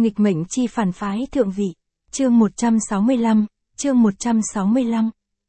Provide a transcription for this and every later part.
Nghịch mệnh chi phản phái thượng vị. Chương 165, chương 165.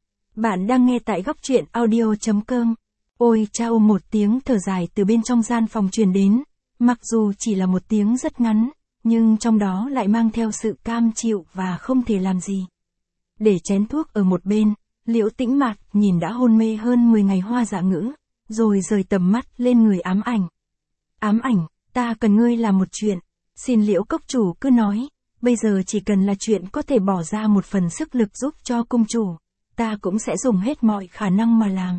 Bạn đang nghe tại góc truyện audio.com. Ôi chao, một tiếng thở dài từ bên trong gian phòng truyền đến, mặc dù chỉ là một tiếng rất ngắn, nhưng trong đó lại mang theo sự cam chịu và không thể làm gì. Để chén thuốc ở một bên, Liễu Tĩnh Mạt nhìn đã hôn mê hơn 10 ngày Hoa Dạ Ngữ, rồi rời tầm mắt lên người Ám Ảnh. Ám Ảnh, ta cần ngươi làm một chuyện, xin Liễu cốc chủ cứ nói, bây giờ chỉ cần là chuyện có thể bỏ ra một phần sức lực giúp cho cung chủ, ta cũng sẽ dùng hết mọi khả năng mà làm.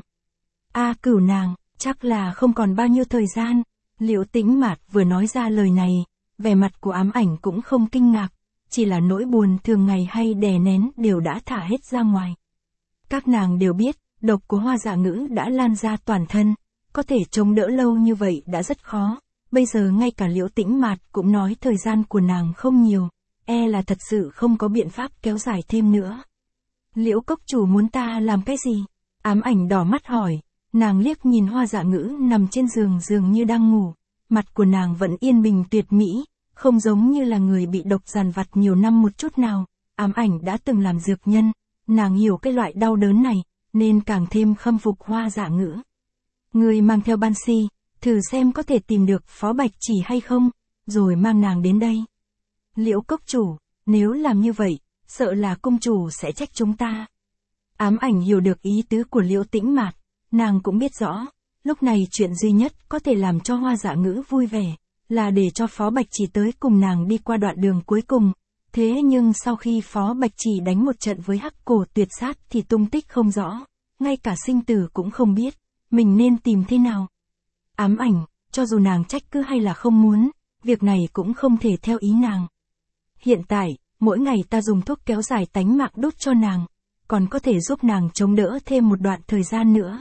Cửu nàng, chắc là không còn bao nhiêu thời gian. Liễu Tĩnh Mạt vừa nói ra lời này, vẻ mặt của Ám Ảnh cũng không kinh ngạc, chỉ là nỗi buồn thường ngày hay đè nén đều đã thả hết ra ngoài. Các nàng đều biết, độc của Hoa Dạ Ngữ đã lan ra toàn thân, có thể chống đỡ lâu như vậy đã rất khó, bây giờ ngay cả Liễu Tĩnh Mạt cũng nói thời gian của nàng không nhiều, là thật sự không có biện pháp kéo dài thêm nữa. Liễu cốc chủ muốn ta làm cái gì? Ám Ảnh đỏ mắt hỏi. Nàng liếc nhìn Hoa Dạ Ngữ nằm trên giường dường như đang ngủ, mặt của nàng vẫn yên bình tuyệt mỹ, không giống như là người bị độc dằn vặt nhiều năm một chút nào. Ám Ảnh đã từng làm dược nhân, nàng hiểu cái loại đau đớn này, nên càng thêm khâm phục Hoa Dạ Ngữ. Người mang theo Ban Si, thử xem có thể tìm được Phó Bạch Chỉ hay không, rồi mang nàng đến đây. Liễu cốc chủ, nếu làm như vậy, sợ là cung chủ sẽ trách chúng ta. Ám Ảnh hiểu được ý tứ của Liễu Tĩnh Mạt. Nàng cũng biết rõ, lúc này chuyện duy nhất có thể làm cho Hoa Dạ Ngữ vui vẻ, là để cho Phó Bạch Chỉ tới cùng nàng đi qua đoạn đường cuối cùng. Thế nhưng sau khi Phó Bạch Chỉ đánh một trận với Hắc Cổ Tuyệt Sát thì tung tích không rõ, ngay cả sinh tử cũng không biết, mình nên tìm thế nào. Ám Ảnh, cho dù nàng trách cứ hay là không muốn, việc này cũng không thể theo ý nàng. Hiện tại, mỗi ngày ta dùng thuốc kéo dài tánh mạng đốt cho nàng, còn có thể giúp nàng chống đỡ thêm một đoạn thời gian nữa.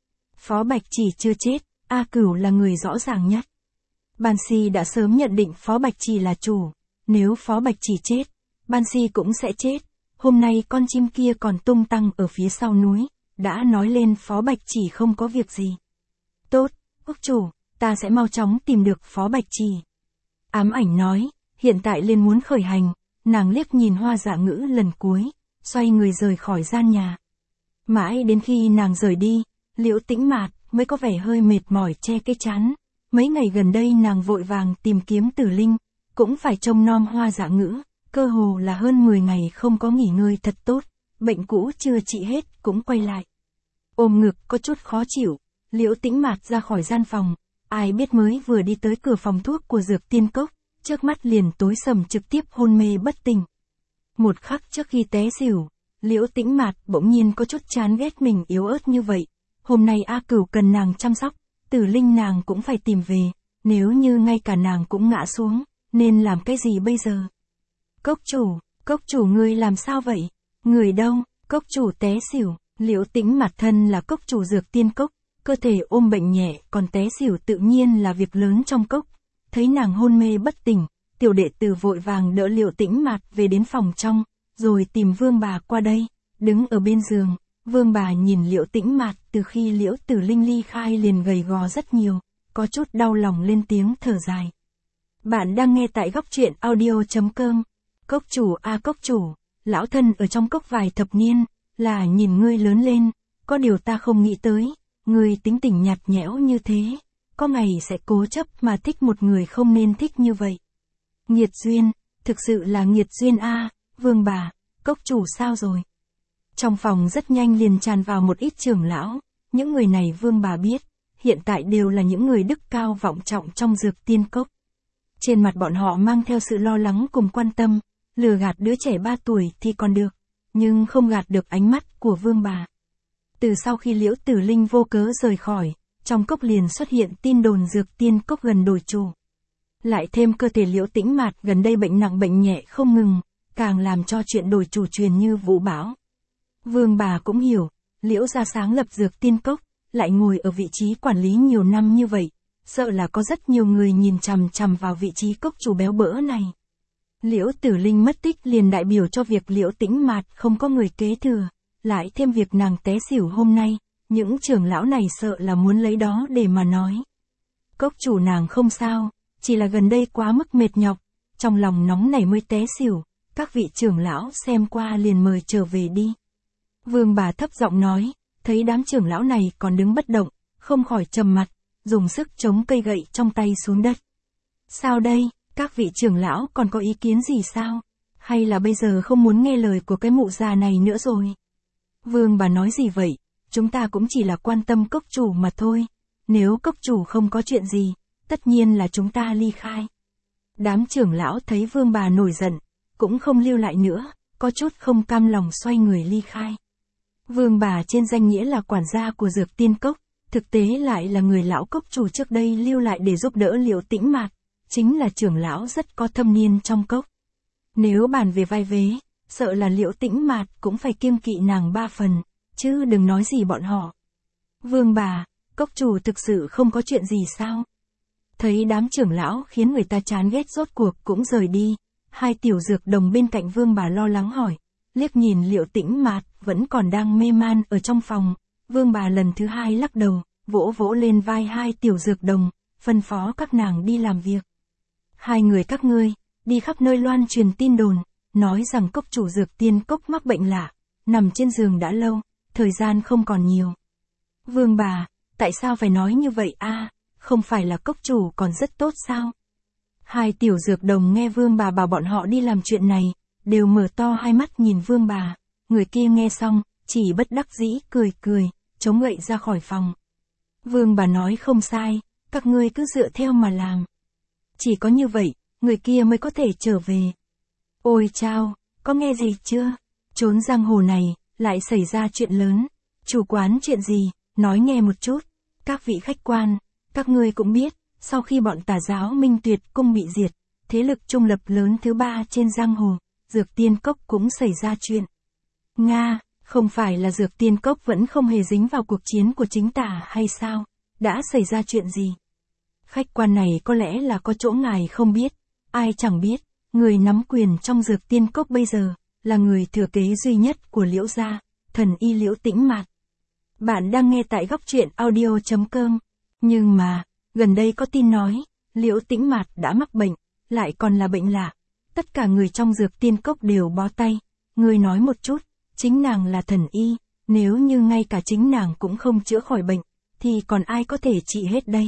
Phó Bạch Chỉ chưa chết, Cửu là người rõ ràng nhất. Ban Si đã sớm nhận định Phó Bạch Chỉ là chủ, nếu Phó Bạch Chỉ chết, Ban Si cũng sẽ chết. Hôm nay con chim kia còn tung tăng ở phía sau núi, đã nói lên Phó Bạch Chỉ không có việc gì. Tốt, quốc chủ, ta sẽ mau chóng tìm được Phó Bạch Chỉ. Ám Ảnh nói, hiện tại lên muốn khởi hành, nàng liếc nhìn Hoa Dạ Ngữ lần cuối, xoay người rời khỏi gian nhà. Mãi đến khi nàng rời đi, Liễu Tĩnh Mạt mới có vẻ hơi mệt mỏi che cái trán. Mấy ngày gần đây nàng vội vàng tìm kiếm Tử Linh, cũng phải trông nom Hoa Dạ Ngữ, cơ hồ là hơn 10 ngày không có nghỉ ngơi thật tốt, bệnh cũ chưa trị hết cũng quay lại. Ôm ngực có chút khó chịu, Liễu Tĩnh Mạt ra khỏi gian phòng, ai biết mới vừa đi tới cửa phòng thuốc của Dược Tiên Cốc, trước mắt liền tối sầm trực tiếp hôn mê bất tỉnh. Một khắc trước khi té xỉu, Liễu Tĩnh Mạt bỗng nhiên có chút chán ghét mình yếu ớt như vậy. Hôm nay Cửu cần nàng chăm sóc, Tử Linh nàng cũng phải tìm về, nếu như ngay cả nàng cũng ngã xuống, nên làm cái gì bây giờ? Cốc chủ ngươi làm sao vậy? Người đâu? Cốc chủ té xỉu. Liễu Tĩnh Mạt thân là cốc chủ Dược Tiên Cốc, cơ thể ôm bệnh nhẹ, còn té xỉu tự nhiên là việc lớn trong cốc. Thấy nàng hôn mê bất tỉnh, tiểu đệ tử vội vàng đỡ Liễu Tĩnh Mạt về đến phòng trong, rồi tìm Vương bà qua đây, đứng ở bên giường. Vương bà nhìn Liễu Tĩnh Mạt từ khi Liễu Tử Linh ly khai liền gầy gò rất nhiều, có chút đau lòng lên tiếng thở dài. Bạn đang nghe tại góc truyện audio.com. Cốc chủ, lão thân ở trong cốc vài thập niên, là nhìn ngươi lớn lên, có điều ta không nghĩ tới, ngươi tính tình nhạt nhẽo như thế, có ngày sẽ cố chấp mà thích một người không nên thích như vậy. Nghiệt duyên, thực sự là nghiệt duyên Vương bà, cốc chủ sao rồi? Trong phòng rất nhanh liền tràn vào một ít trưởng lão, những người này Vương bà biết, hiện tại đều là những người đức cao vọng trọng trong Dược Tiên Cốc. Trên mặt bọn họ mang theo sự lo lắng cùng quan tâm, lừa gạt đứa trẻ 3 tuổi thì còn được, nhưng không gạt được ánh mắt của Vương bà. Từ sau khi Liễu Tử Linh vô cớ rời khỏi, trong cốc liền xuất hiện tin đồn Dược Tiên Cốc gần đổi chủ. Lại thêm cơ thể Liễu Tĩnh Mạt gần đây bệnh nặng bệnh nhẹ không ngừng, càng làm cho chuyện đổi chủ truyền như vũ bão. Vương bà cũng hiểu, Liễu gia sáng lập Dược Tiên Cốc, lại ngồi ở vị trí quản lý nhiều năm như vậy, sợ là có rất nhiều người nhìn chằm chằm vào vị trí cốc chủ béo bỡ này. Liễu Tử Linh mất tích liền đại biểu cho việc Liễu Tĩnh Mạt không có người kế thừa, lại thêm việc nàng té xỉu hôm nay, những trưởng lão này sợ là muốn lấy đó để mà nói. Cốc chủ nàng không sao, chỉ là gần đây quá mức mệt nhọc, trong lòng nóng nảy mới té xỉu, các vị trưởng lão xem qua liền mời trở về đi. Vương bà thấp giọng nói, thấy đám trưởng lão này còn đứng bất động, không khỏi trầm mặt, dùng sức chống cây gậy trong tay xuống đất. Sao đây, các vị trưởng lão còn có ý kiến gì sao? Hay là bây giờ không muốn nghe lời của cái mụ già này nữa rồi? Vương bà nói gì vậy? Chúng ta cũng chỉ là quan tâm cốc chủ mà thôi. Nếu cốc chủ không có chuyện gì, tất nhiên là chúng ta ly khai. Đám trưởng lão thấy vương bà nổi giận, cũng không lưu lại nữa, có chút không cam lòng xoay người ly khai. Vương bà trên danh nghĩa là quản gia của Dược Tiên Cốc, thực tế lại là người lão cốc chủ trước đây lưu lại để giúp đỡ Liễu Tĩnh Mạt, chính là trưởng lão rất có thâm niên trong cốc. Nếu bàn về vai vế, sợ là Liễu Tĩnh Mạt cũng phải kiêng kỵ nàng 3 phần, chứ đừng nói gì bọn họ. Vương bà, cốc chủ thực sự không có chuyện gì sao? Thấy đám trưởng lão khiến người ta chán ghét rốt cuộc cũng rời đi, hai tiểu dược đồng bên cạnh vương bà lo lắng hỏi, liếc nhìn Liễu Tĩnh Mạt vẫn còn đang mê man ở trong phòng, vương bà lần thứ hai lắc đầu, vỗ vỗ lên vai hai tiểu dược đồng, phân phó các nàng đi làm việc. Hai người các ngươi, đi khắp nơi loan truyền tin đồn, nói rằng cốc chủ Dược Tiên Cốc mắc bệnh lạ, nằm trên giường đã lâu, thời gian không còn nhiều. Vương bà, tại sao phải nói như vậy a? Không phải là cốc chủ còn rất tốt sao? Hai tiểu dược đồng nghe vương bà bảo bọn họ đi làm chuyện này, đều mở to hai mắt nhìn vương bà, người kia nghe xong, chỉ bất đắc dĩ cười cười, chống gậy ra khỏi phòng. Vương bà nói không sai, các ngươi cứ dựa theo mà làm. Chỉ có như vậy, người kia mới có thể trở về. Ôi chao, có nghe gì chưa? Trốn giang hồ này, lại xảy ra chuyện lớn. Chủ quán chuyện gì, nói nghe một chút. Các vị khách quan, các ngươi cũng biết, sau khi bọn Tà giáo Minh Tuyệt Cung bị diệt, thế lực trung lập lớn thứ 3 trên giang hồ, Dược Tiên Cốc cũng xảy ra chuyện. Nga, không phải là Dược Tiên Cốc vẫn không hề dính vào cuộc chiến của chính tà hay sao? Đã xảy ra chuyện gì? Khách quan này có lẽ là có chỗ ngài không biết, ai chẳng biết, người nắm quyền trong Dược Tiên Cốc bây giờ, là người thừa kế duy nhất của Liễu gia, thần y Liễu Tĩnh Mạt. Bạn đang nghe tại góc truyện audio.com, nhưng mà, gần đây có tin nói, Liễu Tĩnh Mạt đã mắc bệnh, lại còn là bệnh lạ. Tất cả người trong Dược Tiên Cốc đều bó tay, người nói một chút, chính nàng là thần y, nếu như ngay cả chính nàng cũng không chữa khỏi bệnh, thì còn ai có thể trị hết đây?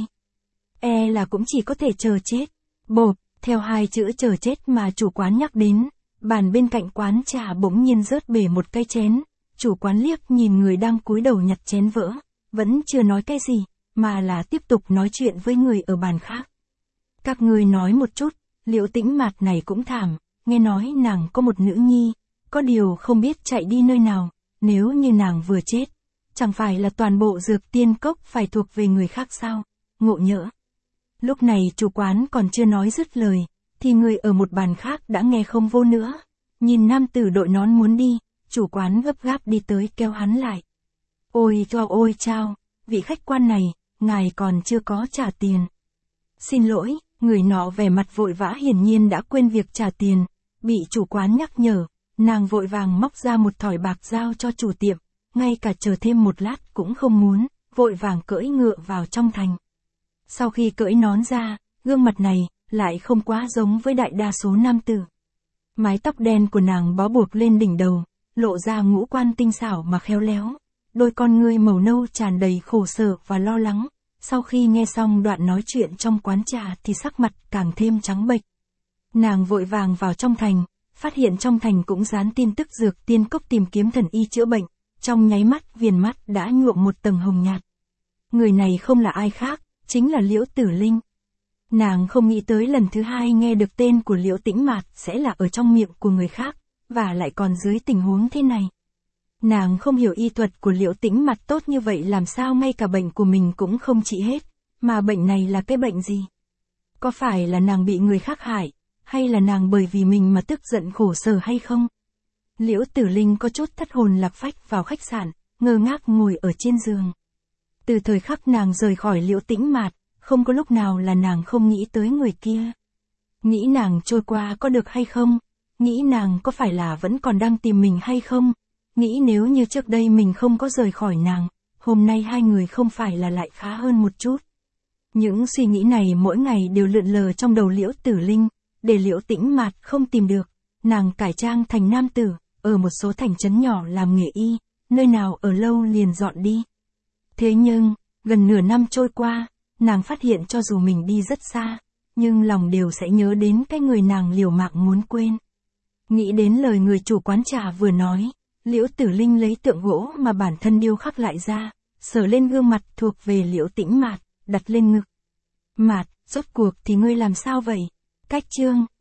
E là cũng chỉ có thể chờ chết. Bộp, theo hai chữ chờ chết mà chủ quán nhắc đến, bàn bên cạnh quán trà bỗng nhiên rớt bể một cái chén, chủ quán liếc nhìn người đang cúi đầu nhặt chén vỡ, vẫn chưa nói cái gì, mà là tiếp tục nói chuyện với người ở bàn khác. Các ngươi nói một chút, Liễu Tĩnh Mạt này cũng thảm, nghe nói nàng có một nữ nhi, có điều không biết chạy đi nơi nào, nếu như nàng vừa chết, chẳng phải là toàn bộ Dược Tiên Cốc phải thuộc về người khác sao? Ngộ nhỡ. Lúc này chủ quán còn chưa nói dứt lời, thì người ở một bàn khác đã nghe không vô nữa. Nhìn nam tử đội nón muốn đi, chủ quán gấp gáp đi tới kéo hắn lại. Ôi chao, vị khách quan này, ngài còn chưa có trả tiền. Xin lỗi, người nọ vẻ mặt vội vã hiển nhiên đã quên việc trả tiền, bị chủ quán nhắc nhở, nàng vội vàng móc ra một thỏi bạc giao cho chủ tiệm, ngay cả chờ thêm một lát cũng không muốn, vội vàng cưỡi ngựa vào trong thành. Sau khi cưỡi nón ra, gương mặt này, lại không quá giống với đại đa số nam tử. Mái tóc đen của nàng bó buộc lên đỉnh đầu, lộ ra ngũ quan tinh xảo mà khéo léo, đôi con ngươi màu nâu tràn đầy khổ sở và lo lắng. Sau khi nghe xong đoạn nói chuyện trong quán trà thì sắc mặt càng thêm trắng bệch. Nàng vội vàng vào trong thành, phát hiện trong thành cũng dán tin tức Dược Tiên Cốc tìm kiếm thần y chữa bệnh, trong nháy mắt viền mắt đã nhuộm một tầng hồng nhạt. Người này không là ai khác, chính là Liễu Tử Linh. Nàng không nghĩ tới lần thứ hai nghe được tên của Liễu Tĩnh Mạt sẽ là ở trong miệng của người khác, và lại còn dưới tình huống thế này. Nàng không hiểu y thuật của Liễu Tĩnh Mạt tốt như vậy, làm sao ngay cả bệnh của mình cũng không trị hết, mà bệnh này là cái bệnh gì? Có phải là nàng bị người khác hại, hay là nàng bởi vì mình mà tức giận khổ sở hay không? Liễu Tử Linh có chút thất hồn lạc phách vào khách sạn, ngơ ngác ngồi ở trên giường. Từ thời khắc nàng rời khỏi Liễu Tĩnh Mạt, không có lúc nào là nàng không nghĩ tới người kia. Nghĩ nàng trôi qua có được hay không? Nghĩ nàng có phải là vẫn còn đang tìm mình hay không? Nghĩ nếu như trước đây mình không có rời khỏi nàng, hôm nay hai người không phải là lại khá hơn một chút. Những suy nghĩ này mỗi ngày đều lượn lờ trong đầu Liễu Tử Linh, để Liễu Tĩnh Mạt không tìm được, nàng cải trang thành nam tử, ở một số thành trấn nhỏ làm nghề y, nơi nào ở lâu liền dọn đi. Thế nhưng, gần nửa năm trôi qua, nàng phát hiện cho dù mình đi rất xa, nhưng lòng đều sẽ nhớ đến cái người nàng liều mạng muốn quên. Nghĩ đến lời người chủ quán trà vừa nói, Liễu Tử Linh lấy tượng gỗ mà bản thân điêu khắc lại ra, sờ lên gương mặt thuộc về Liễu Tĩnh Mạt, đặt lên ngực. Mạt, rốt cuộc thì ngươi làm sao vậy? Cách chương